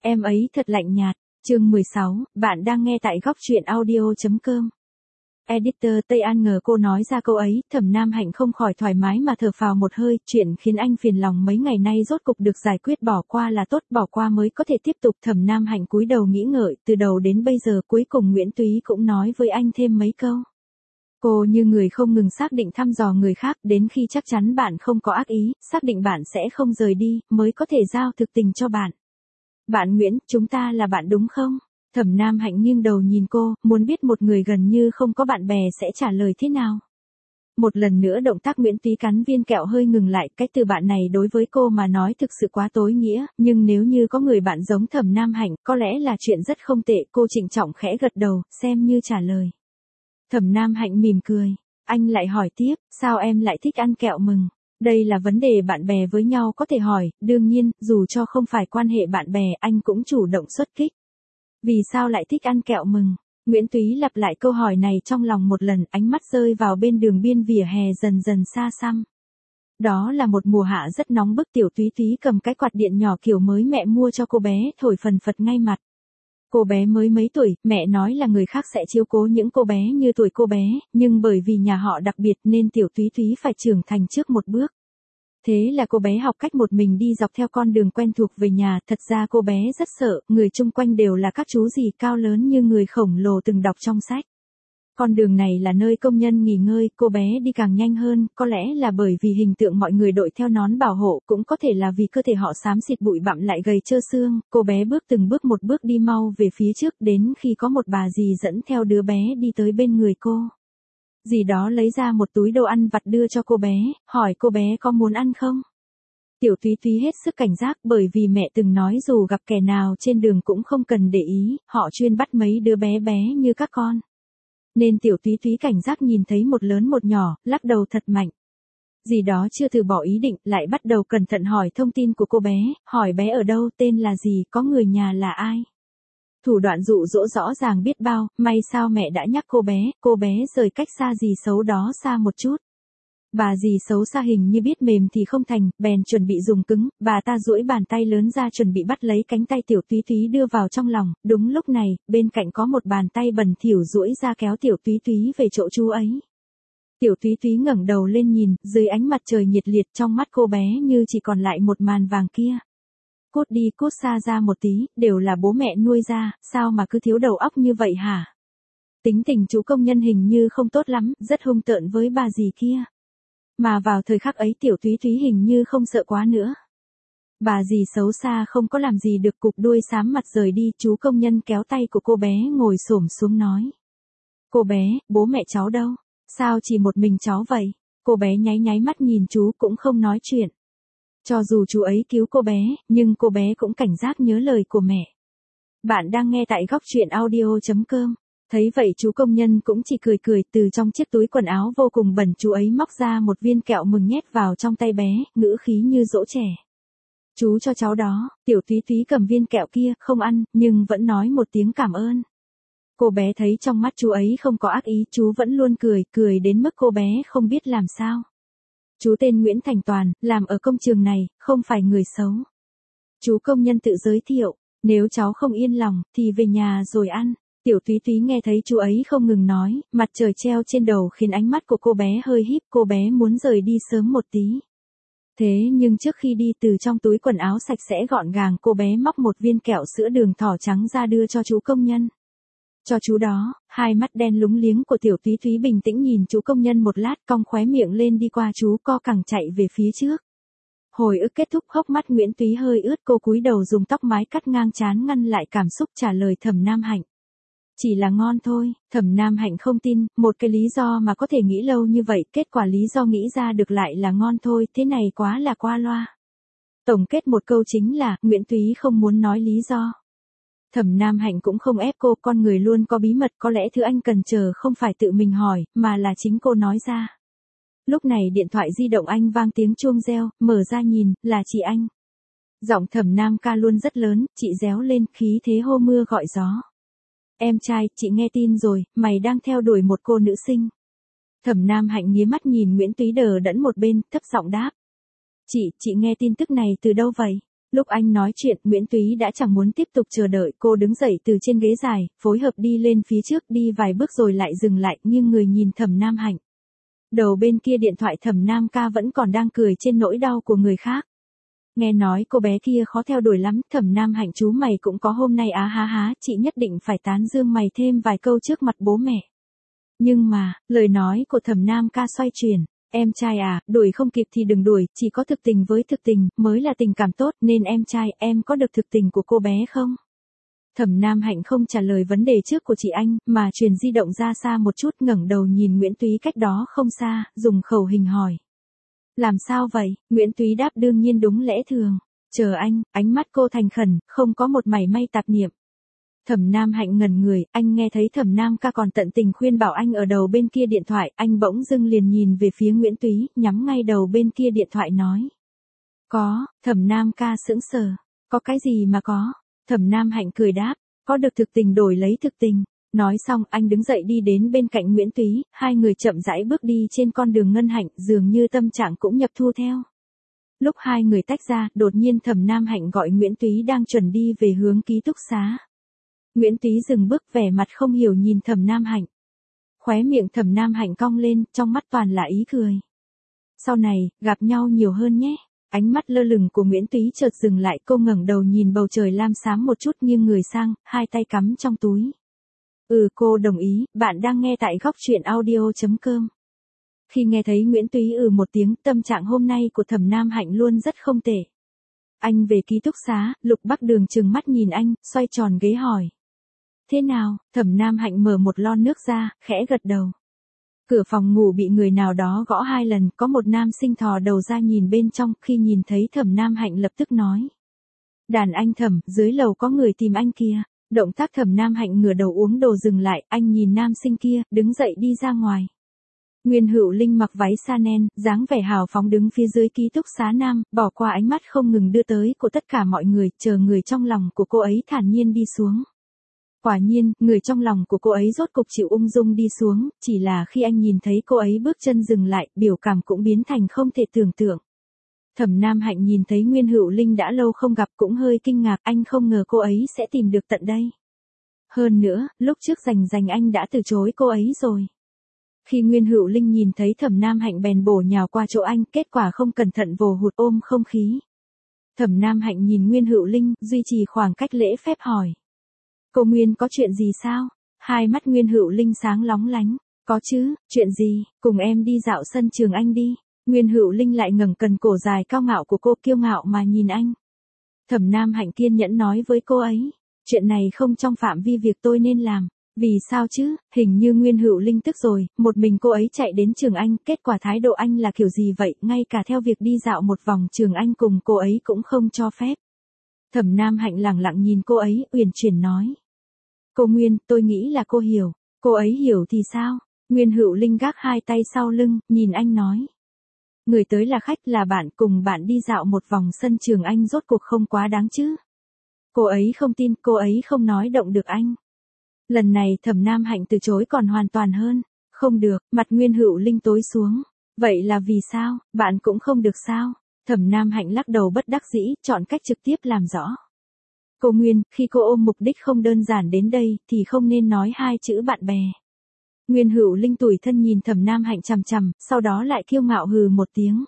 Em ấy thật lạnh nhạt. Chương 16, bạn đang nghe tại góc truyện audio.com. Editor Tây An ngờ cô nói ra câu ấy, Thẩm Nam Hạnh không khỏi thoải mái mà thở phào một hơi, chuyện khiến anh phiền lòng mấy ngày nay rốt cục được giải quyết, bỏ qua là tốt, bỏ qua mới có thể tiếp tục. Thẩm Nam Hạnh cúi đầu nghĩ ngợi, từ đầu đến bây giờ cuối cùng Nguyễn Túy cũng nói với anh thêm mấy câu. Cô như người không ngừng xác định thăm dò người khác, đến khi chắc chắn bạn không có ác ý, xác định bạn sẽ không rời đi, mới có thể giao thực tình cho bạn. Bạn Nguyễn, chúng ta là bạn đúng không? Thẩm Nam Hạnh nghiêng đầu nhìn cô, muốn biết một người gần như không có bạn bè sẽ trả lời thế nào. Một lần nữa động tác Nguyễn Túy cắn viên kẹo hơi ngừng lại, cách từ bạn này đối với cô mà nói thực sự quá tối nghĩa, nhưng nếu như có người bạn giống Thẩm Nam Hạnh, có lẽ là chuyện rất không tệ. Cô trịnh trọng khẽ gật đầu, xem như trả lời. Thẩm Nam Hạnh mỉm cười, anh lại hỏi tiếp, sao em lại thích ăn kẹo mừng? Đây là vấn đề bạn bè với nhau có thể hỏi, đương nhiên, dù cho không phải quan hệ bạn bè, anh cũng chủ động xuất kích. Vì sao lại thích ăn kẹo mừng? Nguyễn Túy lặp lại câu hỏi này trong lòng một lần, ánh mắt rơi vào bên đường biên vỉa hè dần dần xa xăm. Đó là một mùa hạ rất nóng bức, Tiểu Túy Túy cầm cái quạt điện nhỏ kiểu mới mẹ mua cho cô bé, thổi phần phật ngay mặt. Cô bé mới mấy tuổi, mẹ nói là người khác sẽ chiếu cố những cô bé như tuổi cô bé, nhưng bởi vì nhà họ đặc biệt nên Tiểu Túy Túy phải trưởng thành trước một bước. Thế là cô bé học cách một mình đi dọc theo con đường quen thuộc về nhà, thật ra cô bé rất sợ, người chung quanh đều là các chú gì cao lớn như người khổng lồ từng đọc trong sách. Con đường này là nơi công nhân nghỉ ngơi, cô bé đi càng nhanh hơn, có lẽ là bởi vì hình tượng mọi người đội theo nón bảo hộ, cũng có thể là vì cơ thể họ xám xịt bụi bặm lại gầy trơ xương, cô bé bước từng bước một bước đi mau về phía trước, đến khi có một bà dì dẫn theo đứa bé đi tới bên người cô. Dì đó lấy ra một túi đồ ăn vặt đưa cho cô bé, hỏi cô bé có muốn ăn không? Tiểu Túy Túy hết sức cảnh giác, bởi vì mẹ từng nói dù gặp kẻ nào trên đường cũng không cần để ý, họ chuyên bắt mấy đứa bé bé như các con. Nên Tiểu Túy Túy cảnh giác nhìn thấy một lớn một nhỏ, lắc đầu thật mạnh. Dì đó chưa từ bỏ ý định, lại bắt đầu cẩn thận hỏi thông tin của cô bé, hỏi bé ở đâu, tên là gì, có người nhà là ai. Thủ đoạn dụ dỗ rõ ràng biết bao, may sao mẹ đã nhắc cô bé rời cách xa dì xấu đó xa một chút. Bà dì xấu xa hình như biết mềm thì không thành, bèn chuẩn bị dùng cứng, bà ta duỗi bàn tay lớn ra chuẩn bị bắt lấy cánh tay Tiểu Túy Túy đưa vào trong lòng, đúng lúc này, bên cạnh có một bàn tay bẩn thỉu duỗi ra kéo Tiểu Túy Túy về chỗ chú ấy. Tiểu Túy Túy ngẩng đầu lên nhìn, dưới ánh mặt trời nhiệt liệt trong mắt cô bé như chỉ còn lại một màn vàng kia. Cút đi, cút xa ra một tí, đều là bố mẹ nuôi ra, sao mà cứ thiếu đầu óc như vậy hả? Tính tình chú công nhân hình như không tốt lắm, rất hung tợn với bà dì kia. Mà vào thời khắc ấy Tiểu Túy Túy hình như không sợ quá nữa. Bà dì xấu xa không có làm gì được, cụp đuôi xám mặt rời đi, chú công nhân kéo tay của cô bé ngồi xổm xuống nói. Cô bé, bố mẹ cháu đâu? Sao chỉ một mình cháu vậy? Cô bé nháy nháy mắt nhìn chú cũng không nói chuyện. Cho dù chú ấy cứu cô bé, nhưng cô bé cũng cảnh giác nhớ lời của mẹ. Bạn đang nghe tại góc truyện audio.com. Thấy vậy chú công nhân cũng chỉ cười cười, từ trong chiếc túi quần áo vô cùng bẩn chú ấy móc ra một viên kẹo mừng nhét vào trong tay bé, ngữ khí như dỗ trẻ. Chú cho cháu đó. Tiểu Túy Túy cầm viên kẹo kia, không ăn, nhưng vẫn nói một tiếng cảm ơn. Cô bé thấy trong mắt chú ấy không có ác ý, chú vẫn luôn cười đến mức cô bé không biết làm sao. Chú tên Nguyễn Thành Toàn, làm ở công trường này, không phải người xấu. Chú công nhân tự giới thiệu, nếu cháu không yên lòng, thì về nhà rồi ăn. Tiểu Túy Túy nghe thấy chú ấy không ngừng nói, mặt trời treo trên đầu khiến ánh mắt của cô bé hơi híp, cô bé muốn rời đi sớm một tí. Thế nhưng trước khi đi, từ trong túi quần áo sạch sẽ gọn gàng cô bé móc một viên kẹo sữa đường thỏ trắng ra đưa cho chú công nhân. Cho chú đó. Hai mắt đen lúng liếng của Tiểu Túy Túy bình tĩnh nhìn chú công nhân một lát, cong khóe miệng lên đi qua chú, co cẳng chạy về phía trước. Hồi ức kết thúc, hốc mắt Nguyễn Túy hơi ướt, cô cúi đầu dùng tóc mái cắt ngang trán ngăn lại cảm xúc, trả lời Thẩm Nam Hạnh. Chỉ là ngon thôi. Thẩm Nam Hạnh không tin, một cái lý do mà có thể nghĩ lâu như vậy, kết quả lý do nghĩ ra được lại là ngon thôi, thế này quá là qua loa. Tổng kết một câu chính là, Nguyễn Túy không muốn nói lý do. Thẩm Nam Hạnh cũng không ép cô, con người luôn có bí mật, có lẽ thứ anh cần chờ không phải tự mình hỏi, mà là chính cô nói ra. Lúc này điện thoại di động anh vang tiếng chuông reo, mở ra nhìn, là chị anh. Giọng Thẩm Nam ca luôn rất lớn, chị réo lên, khí thế hô mưa gọi gió. Em trai, chị nghe tin rồi, mày đang theo đuổi một cô nữ sinh. Thẩm Nam Hạnh nghía mắt nhìn Nguyễn Túy đờ đẫn một bên, thấp giọng đáp. Chị nghe tin tức này từ đâu vậy? Lúc anh nói chuyện, Nguyễn Túy đã chẳng muốn tiếp tục chờ đợi, cô đứng dậy từ trên ghế dài, phối hợp đi lên phía trước, đi vài bước rồi lại dừng lại, nghiêng người nhìn Thẩm Nam Hạnh. Đầu bên kia điện thoại Thẩm Nam ca vẫn còn đang cười trên nỗi đau của người khác. Nghe nói cô bé kia khó theo đuổi lắm, Thẩm Nam Hạnh chú mày cũng có hôm nay á há há, chị nhất định phải tán dương mày thêm vài câu trước mặt bố mẹ. Nhưng mà, lời nói của Thẩm Nam ca xoay chuyển. Em trai à, đuổi không kịp thì đừng đuổi, chỉ có thực tình với thực tình, mới là tình cảm tốt, nên em trai, em có được thực tình của cô bé không? Thẩm Nam Hạnh không trả lời vấn đề trước của chị anh, mà truyền di động ra xa một chút, ngẩng đầu nhìn Nguyễn Túy cách đó không xa, dùng khẩu hình hỏi. Làm sao vậy? Nguyễn Túy đáp đương nhiên đúng lẽ thường. Chờ anh, ánh mắt cô thành khẩn, không có một mảy may tạp niệm. Thẩm Nam Hạnh ngẩn người, anh nghe thấy Thẩm Nam ca còn tận tình khuyên bảo anh ở đầu bên kia điện thoại, anh bỗng dưng liền nhìn về phía Nguyễn Túy, nhắm ngay đầu bên kia điện thoại nói. Có, Thẩm Nam ca sững sờ. Có cái gì mà có? Thẩm Nam Hạnh cười đáp, có được thực tình đổi lấy thực tình. Nói xong, anh đứng dậy đi đến bên cạnh Nguyễn Túy, hai người chậm rãi bước đi trên con đường ngân hạnh, dường như tâm trạng cũng nhập thu theo. Lúc hai người tách ra, đột nhiên Thẩm Nam Hạnh gọi Nguyễn Túy đang chuẩn đi về hướng ký túc xá. Nguyễn Túy dừng bước, vẻ mặt không hiểu nhìn Thẩm Nam Hạnh. Khóe miệng Thẩm Nam Hạnh cong lên, trong mắt toàn là ý cười. Sau này, gặp nhau nhiều hơn nhé. Ánh mắt lơ lửng của Nguyễn Túy chợt dừng lại, cô ngẩng đầu nhìn bầu trời lam xám một chút, nghiêng người sang, hai tay cắm trong túi. Cô đồng ý, bạn đang nghe tại góc truyện audio.com. Khi nghe thấy Nguyễn Túy một tiếng, tâm trạng hôm nay của Thẩm Nam Hạnh luôn rất không tệ. Anh về ký túc xá, Lục Bắc Đường trừng mắt nhìn anh, xoay tròn ghế hỏi. Thế nào? Thẩm Nam Hạnh mở một lon nước ra, khẽ gật đầu. Cửa phòng ngủ bị người nào đó gõ 2 lần, có một nam sinh thò đầu ra nhìn bên trong, khi nhìn thấy Thẩm Nam Hạnh lập tức nói. Đàn anh Thẩm, dưới lầu có người tìm anh kìa. Động tác Thẩm Nam Hạnh ngửa đầu uống đồ dừng lại, anh nhìn nam sinh kia, đứng dậy đi ra ngoài. Nguyên Hữu Linh mặc váy sa nen, dáng vẻ hào phóng đứng phía dưới ký túc xá nam, bỏ qua ánh mắt không ngừng đưa tới của tất cả mọi người, chờ người trong lòng của cô ấy thản nhiên đi xuống. Quả nhiên, người trong lòng của cô ấy rốt cục chịu ung dung đi xuống, chỉ là khi anh nhìn thấy cô ấy bước chân dừng lại, biểu cảm cũng biến thành không thể tưởng tượng. Thẩm Nam Hạnh nhìn thấy Nguyên Hữu Linh đã lâu không gặp cũng hơi kinh ngạc, anh không ngờ cô ấy sẽ tìm được tận đây. Hơn nữa, lúc trước rành anh đã từ chối cô ấy rồi. Khi Nguyên Hữu Linh nhìn thấy Thẩm Nam Hạnh bèn bổ nhào qua chỗ anh, kết quả không cẩn thận vồ hụt ôm không khí. Thẩm Nam Hạnh nhìn Nguyên Hữu Linh, duy trì khoảng cách lễ phép hỏi. Cô Nguyên có chuyện gì sao? Hai mắt Nguyên Hữu Linh sáng lóng lánh. Có chứ, chuyện gì, cùng em đi dạo sân trường anh đi. Nguyên Hữu Linh lại ngẩng cần cổ dài cao ngạo của cô, kiêu ngạo mà nhìn anh. Thẩm Nam Hạnh kiên nhẫn nói với cô ấy. Chuyện này không trong phạm vi việc tôi nên làm. Vì sao chứ, hình như Nguyên Hữu Linh tức rồi, một mình cô ấy chạy đến trường anh, kết quả thái độ anh là kiểu gì vậy, ngay cả theo việc đi dạo một vòng trường anh cùng cô ấy cũng không cho phép. Thẩm Nam Hạnh lẳng lặng nhìn cô ấy, uyển chuyển nói. Cô Nguyên, tôi nghĩ là cô hiểu. Cô ấy hiểu thì sao? Nguyên Hữu Linh gác hai tay sau lưng, nhìn anh nói. Người tới là khách, là bạn, cùng bạn đi dạo một vòng sân trường anh rốt cuộc không quá đáng chứ. Cô ấy không tin, cô ấy không nói động được anh. Lần này Thẩm Nam Hạnh từ chối còn hoàn toàn hơn. Không được, mặt Nguyên Hữu Linh tối xuống. Vậy là vì sao, bạn cũng không được sao? Thẩm Nam Hạnh lắc đầu bất đắc dĩ, chọn cách trực tiếp làm rõ. Cô Nguyên, khi cô ôm mục đích không đơn giản đến đây, thì không nên nói hai chữ bạn bè. Nguyên Hữu Linh tủi thân nhìn Thẩm Nam Hạnh chằm chằm, sau đó lại kiêu ngạo hừ một tiếng.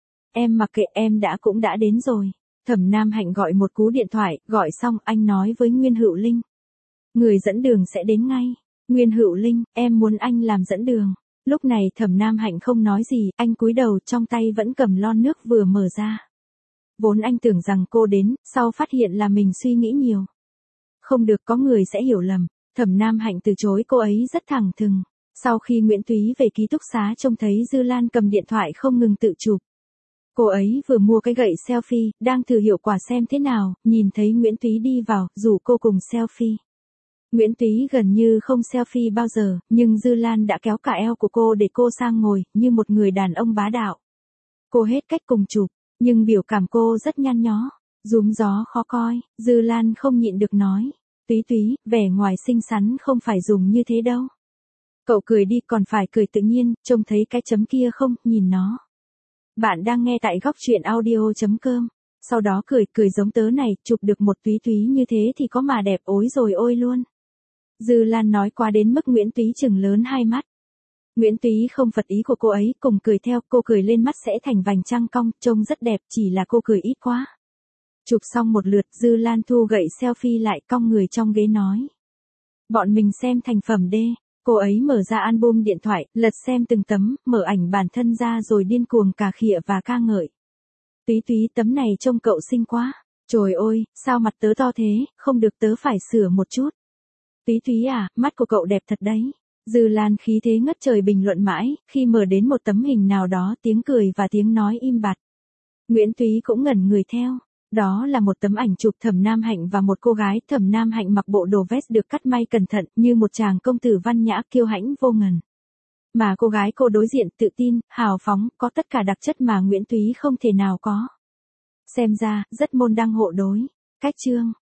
Em mặc kệ, em cũng đã đến rồi. Thẩm Nam Hạnh gọi một cú điện thoại, gọi xong anh nói với Nguyên Hữu Linh. Người dẫn đường sẽ đến ngay. Nguyên Hữu Linh, em muốn anh làm dẫn đường. Lúc này Thẩm Nam Hạnh không nói gì, anh cúi đầu, trong tay vẫn cầm lon nước vừa mở ra. Vốn anh tưởng rằng cô đến, sau phát hiện là mình suy nghĩ nhiều. Không được, có người sẽ hiểu lầm. Thẩm Nam Hạnh từ chối cô ấy rất thẳng thừng. Sau khi Nguyễn Túy về ký túc xá trông thấy Dư Lan cầm điện thoại không ngừng tự chụp. Cô ấy vừa mua cái gậy selfie, đang thử hiệu quả xem thế nào, nhìn thấy Nguyễn Túy đi vào, rủ cô cùng selfie. Nguyễn Túy gần như không selfie bao giờ, nhưng Dư Lan đã kéo cả eo của cô để cô sang ngồi, như một người đàn ông bá đạo. Cô hết cách cùng chụp, nhưng biểu cảm cô rất nhăn nhó, rúm gió khó coi, Dư Lan không nhịn được nói. Túy Túy, vẻ ngoài xinh xắn không phải dùng như thế đâu. Cậu cười đi, còn phải cười tự nhiên, trông thấy cái chấm kia không, nhìn nó. Bạn đang nghe tại góc truyện audio.com. Sau đó cười, cười giống tớ này, chụp được một Túy Túy như thế thì có mà đẹp ối rồi ôi luôn. Dư Lan nói quá đến mức Nguyễn Túy trừng lớn hai mắt. Nguyễn Túy không phật ý của cô ấy, cùng cười theo, cô cười lên mắt sẽ thành vành trăng cong, trông rất đẹp, chỉ là cô cười ít quá. Chụp xong một lượt, Dư Lan thu gậy selfie lại, cong người trong ghế nói. Bọn mình xem thành phẩm đê. Cô ấy mở ra album điện thoại, lật xem từng tấm, mở ảnh bản thân ra rồi điên cuồng cà khịa và ca ngợi. Túy Túy, tấm này trông cậu xinh quá. Trời ơi, sao mặt tớ to thế, không được tớ phải sửa một chút. Túy Túy à, mắt của cậu đẹp thật đấy. Dư Lan khí thế ngất trời bình luận mãi, khi mở đến một tấm hình nào đó tiếng cười và tiếng nói im bặt. Nguyễn Túy cũng ngẩn người theo. Đó là một tấm ảnh chụp Thẩm Nam Hạnh và một cô gái. Thẩm Nam Hạnh mặc bộ đồ vest được cắt may cẩn thận như một chàng công tử văn nhã kiêu hãnh vô ngần. Mà cô gái cô đối diện tự tin, hào phóng, có tất cả đặc chất mà Nguyễn Túy không thể nào có. Xem ra, rất môn đăng hộ đối. Cách chương